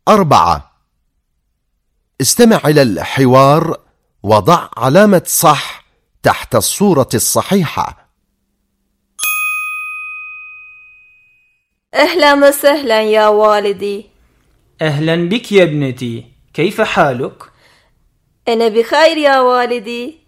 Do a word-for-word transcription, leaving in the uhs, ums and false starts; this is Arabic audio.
أربعة. استمع إلى الحوار وضع علامة صح تحت الصورة الصحيحة. أهلا وسهلا يا والدي. أهلا بك يا ابنتي، كيف حالك؟ أنا بخير يا والدي.